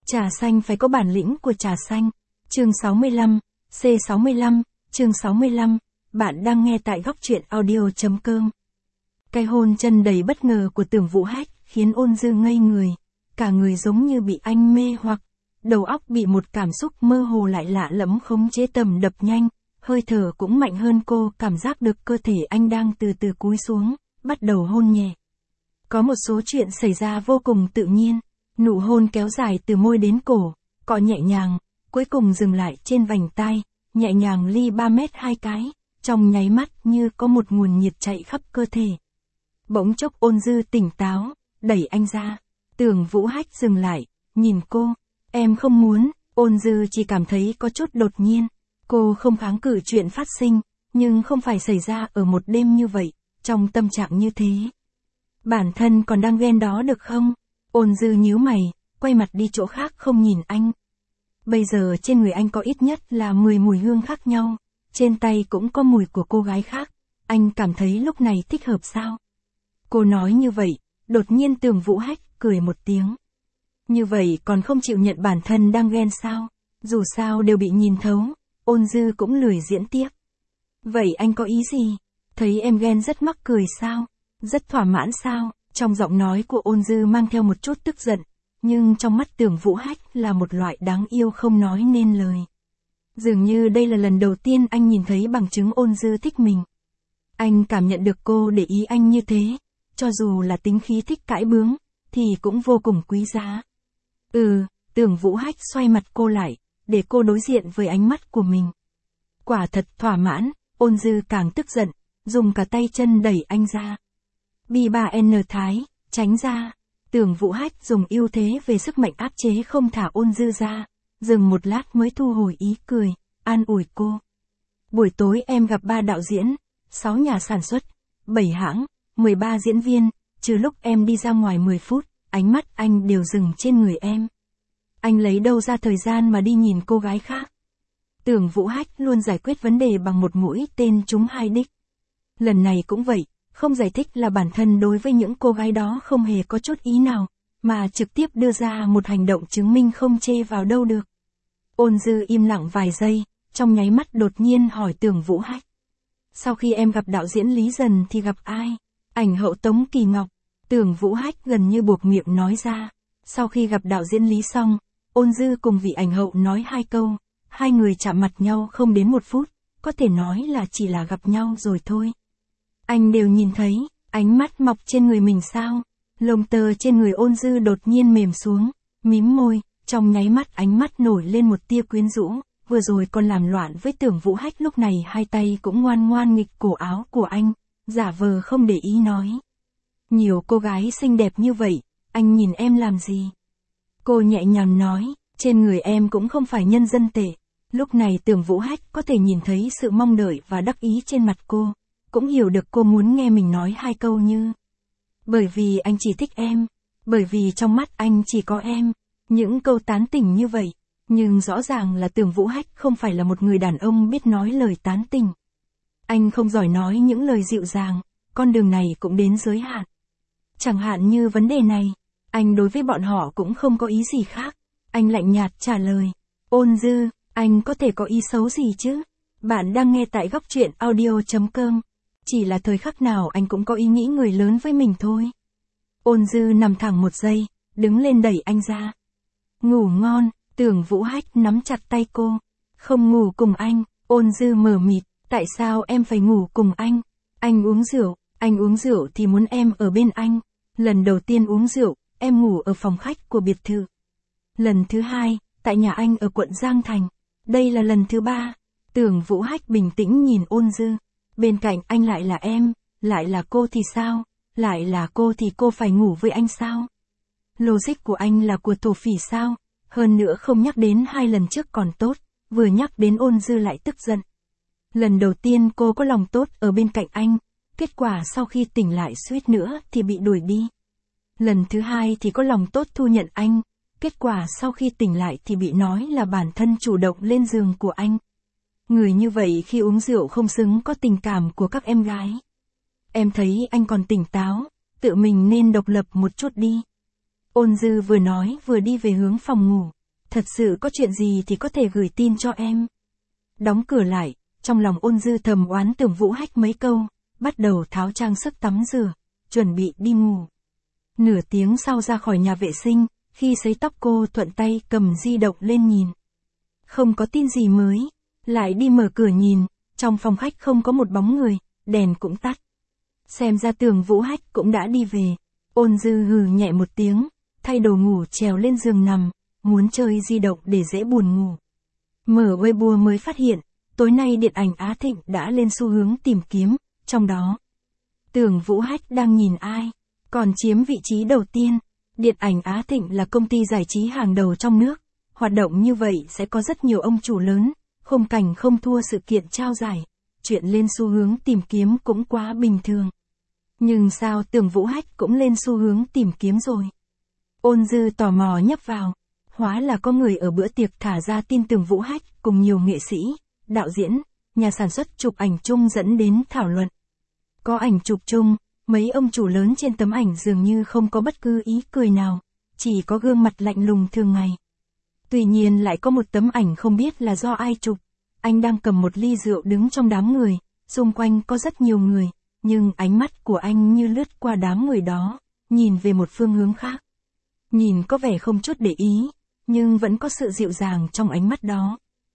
Trà xanh phải có bản lĩnh của trà xanh. Chương 65, C65, chương 65, bạn đang nghe tại góc truyện audio.com. Cái hôn chân đầy bất ngờ của Tưởng Vũ Hách khiến Ôn Dư ngây người, cả người giống như bị anh mê hoặc, đầu óc bị một cảm xúc mơ hồ lại lạ lẫm khống chế tầm đập nhanh, hơi thở cũng mạnh hơn cô, cảm giác được cơ thể anh đang từ từ cúi xuống, bắt đầu hôn nhẹ. Có một số chuyện xảy ra vô cùng tự nhiên, nụ hôn kéo dài từ môi đến cổ, cọ nhẹ nhàng, cuối cùng dừng lại trên vành tai, nhẹ nhàng ly 3 mét 2 cái, trong nháy mắt như có một nguồn nhiệt chạy khắp cơ thể. Bỗng chốc Ôn Dư tỉnh táo, đẩy anh ra. Tưởng Vũ Hách dừng lại, nhìn cô. Em không muốn. Ôn Dư chỉ cảm thấy có chút đột nhiên. Cô không kháng cự chuyện phát sinh, nhưng không phải xảy ra ở một đêm như vậy, trong tâm trạng như thế. Bản thân còn đang ghen đó được không? Ôn Dư nhíu mày, quay mặt đi chỗ khác không nhìn anh. Bây giờ trên người anh có ít nhất là 10 mùi hương khác nhau, trên tay cũng có mùi của cô gái khác, anh cảm thấy lúc này thích hợp sao? Cô nói như vậy, đột nhiên Tưởng Vũ Hách cười một tiếng. Như vậy còn không chịu nhận bản thân đang ghen sao? Dù sao đều bị nhìn thấu, Ôn Dư cũng lười diễn tiếp. Vậy anh có ý gì? Thấy em ghen rất mắc cười sao? Rất thỏa mãn sao? Trong giọng nói của Ôn Dư mang theo một chút tức giận, nhưng trong mắt Tưởng Vũ Hách là một loại đáng yêu không nói nên lời. Dường như đây là lần đầu tiên anh nhìn thấy bằng chứng Ôn Dư thích mình. Anh cảm nhận được cô để ý anh như thế, cho dù là tính khí thích cãi bướng, thì cũng vô cùng quý giá. Tưởng Vũ Hách xoay mặt cô lại, để cô đối diện với ánh mắt của mình. Quả thật thỏa mãn, Ôn Dư càng tức giận, dùng cả tay chân đẩy anh ra. B3N Thái, tránh ra. Tưởng Vũ Hách dùng ưu thế về sức mạnh áp chế không thả Ôn Dư ra, dừng một lát mới thu hồi ý cười, an ủi cô. Buổi tối em gặp 3 đạo diễn, 6 nhà sản xuất, 7 hãng, 13 diễn viên, trừ lúc em đi ra ngoài 10 phút, ánh mắt anh đều dừng trên người em. Anh lấy đâu ra thời gian mà đi nhìn cô gái khác? Tưởng Vũ Hách luôn giải quyết vấn đề bằng một mũi tên trúng 2 đích. Lần này cũng vậy, không giải thích là bản thân đối với những cô gái đó không hề có chút ý nào, mà trực tiếp đưa ra một hành động chứng minh không chê vào đâu được. Ôn Dư im lặng vài giây, trong nháy mắt đột nhiên hỏi Tưởng Vũ Hách. Sau khi em gặp đạo diễn Lý Dần thì gặp ai? Ảnh hậu Tống Kỳ Ngọc. Tưởng Vũ Hách gần như buộc miệng nói ra. Sau khi gặp đạo diễn Lý xong, Ôn Dư cùng vị ảnh hậu nói 2 câu, hai người chạm mặt nhau không đến 1 phút, có thể nói là chỉ là gặp nhau rồi thôi. Anh đều nhìn thấy, ánh mắt mọc trên người mình sao? Lông tơ trên người Ôn Dư đột nhiên mềm xuống, mím môi, trong nháy mắt ánh mắt nổi lên một tia quyến rũ, vừa rồi còn làm loạn với Tưởng Vũ Hách lúc này hai tay cũng ngoan ngoan nghịch cổ áo của anh, giả vờ không để ý nói. Nhiều cô gái xinh đẹp như vậy, anh nhìn em làm gì? Cô nhẹ nhàng nói, trên người em cũng không phải nhân dân tệ. Lúc này Tưởng Vũ Hách có thể nhìn thấy sự mong đợi và đắc ý trên mặt cô, cũng hiểu được cô muốn nghe mình nói 2 câu như: bởi vì anh chỉ thích em, bởi vì trong mắt anh chỉ có em. Những câu tán tỉnh như vậy, nhưng rõ ràng là Tưởng Vũ Hách không phải là một người đàn ông biết nói lời tán tỉnh. Anh không giỏi nói những lời dịu dàng, con đường này cũng đến giới hạn. Chẳng hạn như vấn đề này, anh đối với bọn họ cũng không có ý gì khác. Anh lạnh nhạt trả lời, Ôn Dư, anh có thể có ý xấu gì chứ? Bạn đang nghe tại góc truyện audio.com. Chỉ là thời khắc nào anh cũng có ý nghĩ người lớn với mình thôi. Ôn Dư nằm thẳng một giây, đứng lên đẩy anh ra. Ngủ ngon. Tưởng Vũ Hách nắm chặt tay cô. Không ngủ cùng anh. Ôn Dư mờ mịt, tại sao em phải ngủ cùng anh? Anh uống rượu thì muốn em ở bên anh. Lần đầu tiên uống rượu, em ngủ ở phòng khách của biệt thự. Lần thứ 2, tại nhà anh ở quận Giang Thành. Đây là lần thứ 3. Tưởng Vũ Hách bình tĩnh nhìn Ôn Dư. Bên cạnh anh lại là em, lại là cô thì sao? Lại là cô thì cô phải ngủ với anh sao? Logic của anh là của thổ phỉ sao? Hơn nữa không nhắc đến 2 lần trước còn tốt, vừa nhắc đến Ôn Dư lại tức giận. Lần đầu tiên cô có lòng tốt ở bên cạnh anh, kết quả sau khi tỉnh lại suýt nữa thì bị đuổi đi. Lần thứ 2 thì có lòng tốt thu nhận anh, kết quả sau khi tỉnh lại thì bị nói là bản thân chủ động lên giường của anh. Người như vậy khi uống rượu không xứng có tình cảm của các em gái. Em thấy anh còn tỉnh táo, tự mình nên độc lập một chút đi. Ôn Dư vừa nói vừa đi về hướng phòng ngủ. thật sự có chuyện gì thì có thể gửi tin cho em. Đóng cửa lại, trong lòng Ôn Dư thầm oán Tưởng Vũ Hách mấy câu, bắt đầu tháo trang sức tắm rửa, chuẩn bị đi ngủ. Nửa tiếng sau ra khỏi nhà vệ sinh, khi sấy tóc cô thuận tay cầm di động lên nhìn. Không có tin gì mới, lại đi mở cửa nhìn, trong phòng khách không có một bóng người, đèn cũng tắt. Xem ra Tưởng Vũ Hách cũng đã đi về. Ôn Dư hừ nhẹ một tiếng, thay đồ ngủ trèo lên giường nằm, muốn chơi di động để dễ buồn ngủ. Mở Weibo mới phát hiện, tối nay điện ảnh Á Thịnh đã lên xu hướng tìm kiếm, trong đó Tưởng Vũ Hách đang nhìn ai, còn chiếm vị trí đầu tiên. Điện ảnh Á Thịnh là công ty giải trí hàng đầu trong nước, hoạt động như vậy sẽ có rất nhiều ông chủ lớn, khung cảnh không thua sự kiện trao giải, chuyện lên xu hướng tìm kiếm cũng quá bình thường. Nhưng sao Tưởng Vũ Hách cũng lên xu hướng tìm kiếm rồi? Ôn Dư tò mò nhấp vào, hóa là có người ở bữa tiệc thả ra tin Tưởng Vũ Hách cùng nhiều nghệ sĩ, đạo diễn, nhà sản xuất chụp ảnh chung dẫn đến thảo luận. Có ảnh chụp chung, mấy ông chủ lớn trên tấm ảnh dường như không có bất cứ ý cười nào, chỉ có gương mặt lạnh lùng thường ngày. Tuy nhiên lại có một tấm ảnh không biết là do ai chụp, anh đang cầm một ly rượu đứng trong đám người, xung quanh có rất nhiều người, nhưng ánh mắt của anh như lướt qua đám người đó, nhìn về một phương hướng khác. Nhìn có vẻ không chút để ý, nhưng vẫn có sự dịu dàng trong ánh mắt đó.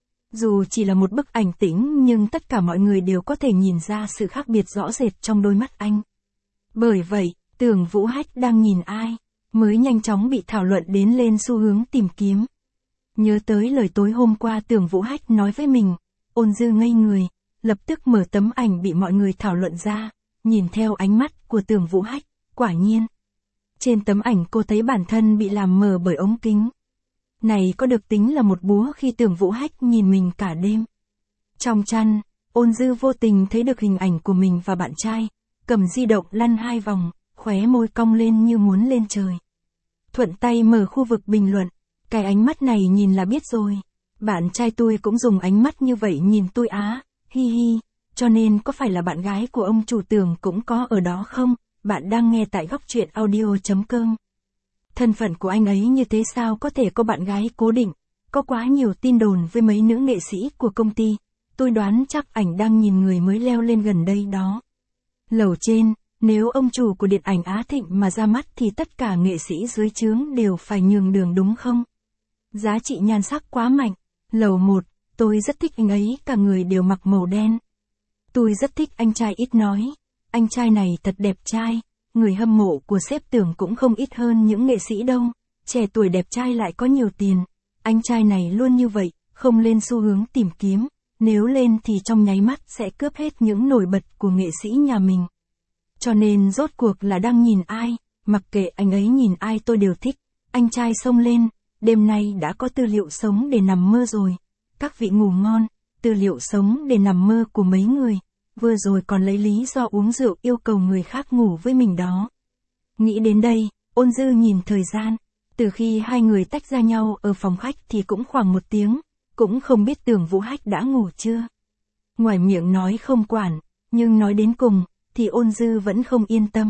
Dù chỉ là một bức ảnh tĩnh nhưng tất cả mọi người đều có thể nhìn ra sự khác biệt rõ rệt trong đôi mắt anh. Bởi vậy, Tưởng Vũ Hách đang nhìn ai, mới nhanh chóng bị thảo luận đến lên xu hướng tìm kiếm. Nhớ tới lời tối hôm qua Tưởng Vũ Hách nói với mình, Ôn Dư ngây người, lập tức mở tấm ảnh bị mọi người thảo luận ra, nhìn theo ánh mắt của Tưởng Vũ Hách, quả nhiên. Trên tấm ảnh cô thấy bản thân bị làm mờ bởi ống kính. Này có được tính là một búa khi Tưởng Vũ Hách nhìn mình cả đêm. Trong chăn, Ôn Dư vô tình thấy được hình ảnh của mình và bạn trai, cầm di động lăn 2 vòng, khóe môi cong lên như muốn lên trời. Thuận tay mở khu vực bình luận, cái ánh mắt này nhìn là biết rồi. Bạn trai tôi cũng dùng ánh mắt như vậy nhìn tôi á, hi hi, cho nên có phải là bạn gái của ông chủ Tưởng cũng có ở đó không? Bạn đang nghe tại góc truyện audio.com. Thân phận của anh ấy như thế sao có thể có bạn gái cố định, có quá nhiều tin đồn với mấy nữ nghệ sĩ của công ty, tôi đoán chắc ảnh đang nhìn người mới leo lên gần đây đó. Lầu trên, nếu ông chủ của điện ảnh Á Thịnh mà ra mắt thì tất cả nghệ sĩ dưới trướng đều phải nhường đường đúng không? Giá trị nhan sắc quá mạnh. Lầu 1, tôi rất thích anh ấy, cả người đều mặc màu đen. Tôi rất thích anh trai ít nói. Anh trai này thật đẹp trai, người hâm mộ của sếp Tưởng cũng không ít hơn những nghệ sĩ đâu. Trẻ tuổi đẹp trai lại có nhiều tiền. Anh trai này luôn như vậy, không lên xu hướng tìm kiếm. Nếu lên thì trong nháy mắt sẽ cướp hết những nổi bật của nghệ sĩ nhà mình. Cho nên rốt cuộc là đang nhìn ai, mặc kệ anh ấy nhìn ai tôi đều thích. Anh trai xông lên, đêm nay đã có tư liệu sống để nằm mơ rồi. Các vị ngủ ngon, tư liệu sống để nằm mơ của mấy người. Vừa rồi còn lấy lý do uống rượu yêu cầu người khác ngủ với mình đó. Nghĩ đến đây, Ôn Dư nhìn thời gian. Từ khi hai người tách ra nhau ở phòng khách thì cũng khoảng 1 tiếng. Cũng không biết Tưởng Vũ Hách đã ngủ chưa. Ngoài miệng nói không quản, nhưng nói đến cùng, thì Ôn Dư vẫn không yên tâm.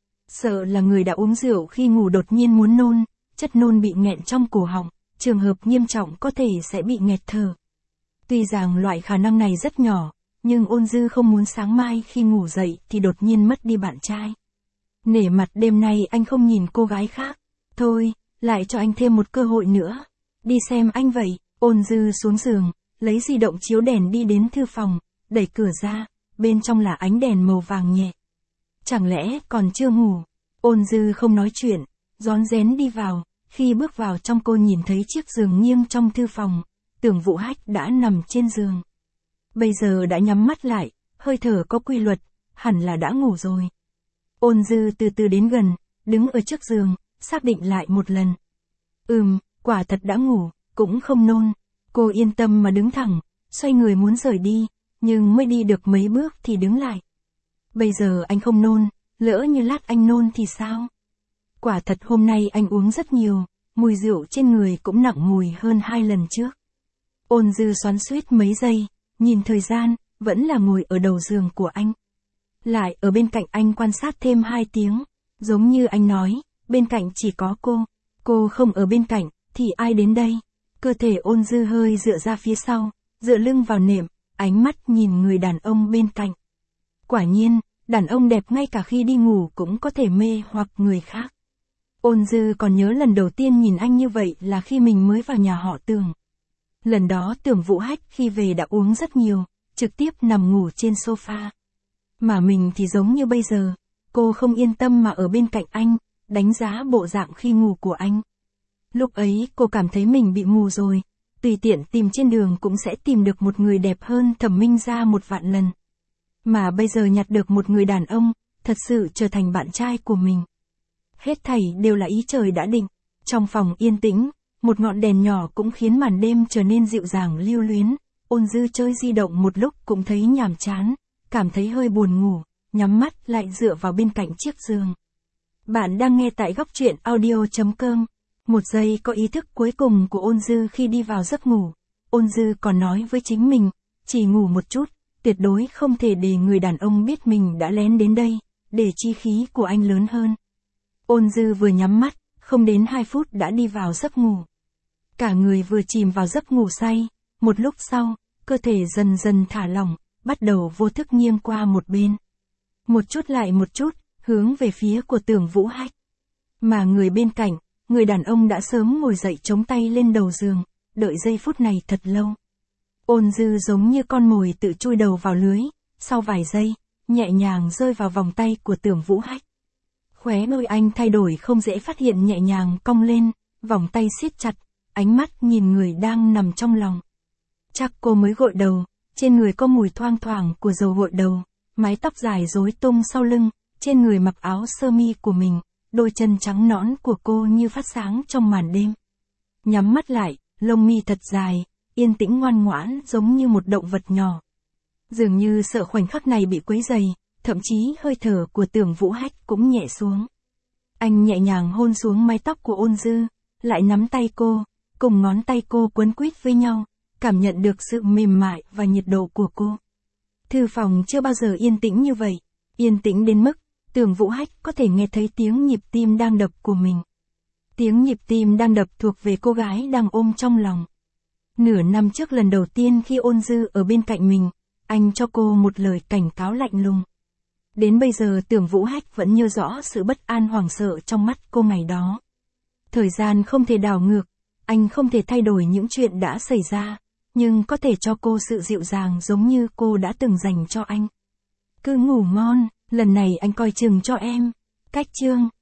Sợ là người đã uống rượu khi ngủ đột nhiên muốn nôn, chất nôn bị nghẹn trong cổ họng, trường hợp nghiêm trọng có thể sẽ bị nghẹt thở. Tuy rằng loại khả năng này rất nhỏ, nhưng Ôn Dư không muốn sáng mai khi ngủ dậy thì đột nhiên mất đi bạn trai. Nể mặt đêm nay anh không nhìn cô gái khác, thôi, lại cho anh thêm một cơ hội nữa. Đi xem anh vậy. Ôn Dư xuống giường, lấy di động chiếu đèn đi đến thư phòng, đẩy cửa ra, bên trong là ánh đèn màu vàng nhẹ. Chẳng lẽ còn chưa ngủ? Ôn Dư không nói chuyện, rón rén đi vào, khi bước vào trong cô nhìn thấy chiếc giường nghiêng trong thư phòng, Tưởng Vũ Hách đã nằm trên giường. Bây giờ đã nhắm mắt lại, hơi thở có quy luật, hẳn là đã ngủ rồi. Ôn Dư từ từ đến gần, đứng ở trước giường, xác định lại một lần. Quả thật đã ngủ. Cũng không nôn, cô yên tâm mà đứng thẳng, xoay người muốn rời đi, nhưng mới đi được mấy bước thì đứng lại. Bây giờ anh không nôn, lỡ như lát anh nôn thì sao? Quả thật hôm nay anh uống rất nhiều, mùi rượu trên người cũng nặng mùi hơn 2 lần trước. Ôn Dư xoắn xuýt mấy giây, nhìn thời gian, vẫn là ngồi ở đầu giường của anh. Lại ở bên cạnh anh quan sát thêm 2 tiếng, giống như anh nói, bên cạnh chỉ có cô không ở bên cạnh, thì ai đến đây? Cơ thể Ôn Dư hơi dựa ra phía sau, dựa lưng vào nệm, ánh mắt nhìn người đàn ông bên cạnh. Quả nhiên, đàn ông đẹp ngay cả khi đi ngủ cũng có thể mê hoặc người khác. Ôn Dư còn nhớ lần đầu tiên nhìn anh như vậy là khi mình mới vào nhà họ Tưởng. Lần đó Tưởng Vũ Hách khi về đã uống rất nhiều, trực tiếp nằm ngủ trên sofa. Mà mình thì giống như bây giờ, cô không yên tâm mà ở bên cạnh anh, đánh giá bộ dạng khi ngủ của anh. Lúc ấy cô cảm thấy mình bị mù rồi, tùy tiện tìm trên đường cũng sẽ tìm được một người đẹp hơn Thẩm Minh Gia 1.000.000 lần. Mà bây giờ nhặt được một người đàn ông, thật sự trở thành bạn trai của mình. Hết thảy đều là ý trời đã định. Trong phòng yên tĩnh, một ngọn đèn nhỏ cũng khiến màn đêm trở nên dịu dàng lưu luyến. Ôn Dư chơi di động một lúc cũng thấy nhàm chán, cảm thấy hơi buồn ngủ, nhắm mắt lại dựa vào bên cạnh chiếc giường. Bạn đang nghe tại góc truyện audio.com. Một giây có ý thức cuối cùng của Ôn Dư khi đi vào giấc ngủ. Ôn Dư còn nói với chính mình, chỉ ngủ một chút, tuyệt đối không thể để người đàn ông biết mình đã lén đến đây, để chi khí của anh lớn hơn. Ôn Dư vừa nhắm mắt, không đến 2 phút đã đi vào giấc ngủ. Cả người vừa chìm vào giấc ngủ say, một lúc sau, cơ thể dần dần thả lỏng, bắt đầu vô thức nghiêng qua một bên. Một chút lại một chút, hướng về phía của Tưởng Vũ Hách. Mà người bên cạnh, người đàn ông đã sớm ngồi dậy chống tay lên đầu giường, đợi giây phút này thật lâu. Ôn Dư giống như con mồi tự chui đầu vào lưới, sau vài giây, nhẹ nhàng rơi vào vòng tay của Tưởng Vũ Hách. Khóe môi anh thay đổi không dễ phát hiện nhẹ nhàng cong lên, vòng tay siết chặt, ánh mắt nhìn người đang nằm trong lòng. Chắc cô mới gội đầu, trên người có mùi thoang thoảng của dầu gội đầu, mái tóc dài rối tung sau lưng, trên người mặc áo sơ mi của mình, đôi chân trắng nõn của cô như phát sáng trong màn đêm. Nhắm mắt lại, lông mi thật dài, yên tĩnh ngoan ngoãn giống như một động vật nhỏ. Dường như sợ khoảnh khắc này bị quấy rầy, thậm chí hơi thở của Tưởng Vũ Hách cũng nhẹ xuống. Anh nhẹ nhàng hôn xuống mái tóc của Ôn Dư, lại nắm tay cô, cùng ngón tay cô quấn quýt với nhau, cảm nhận được sự mềm mại và nhiệt độ của cô. Thư phòng chưa bao giờ yên tĩnh như vậy, yên tĩnh đến mức Tưởng Vũ Hách có thể nghe thấy tiếng nhịp tim đang đập của mình. Tiếng nhịp tim đang đập thuộc về cô gái đang ôm trong lòng. Nửa năm trước lần đầu tiên khi Ôn Dư ở bên cạnh mình, anh cho cô một lời cảnh cáo lạnh lùng. Đến bây giờ Tưởng Vũ Hách vẫn nhớ rõ sự bất an hoảng sợ trong mắt cô ngày đó. Thời gian không thể đảo ngược, anh không thể thay đổi những chuyện đã xảy ra, nhưng có thể cho cô sự dịu dàng giống như cô đã từng dành cho anh. Cứ ngủ ngon, lần này anh coi chừng cho em. Cách chương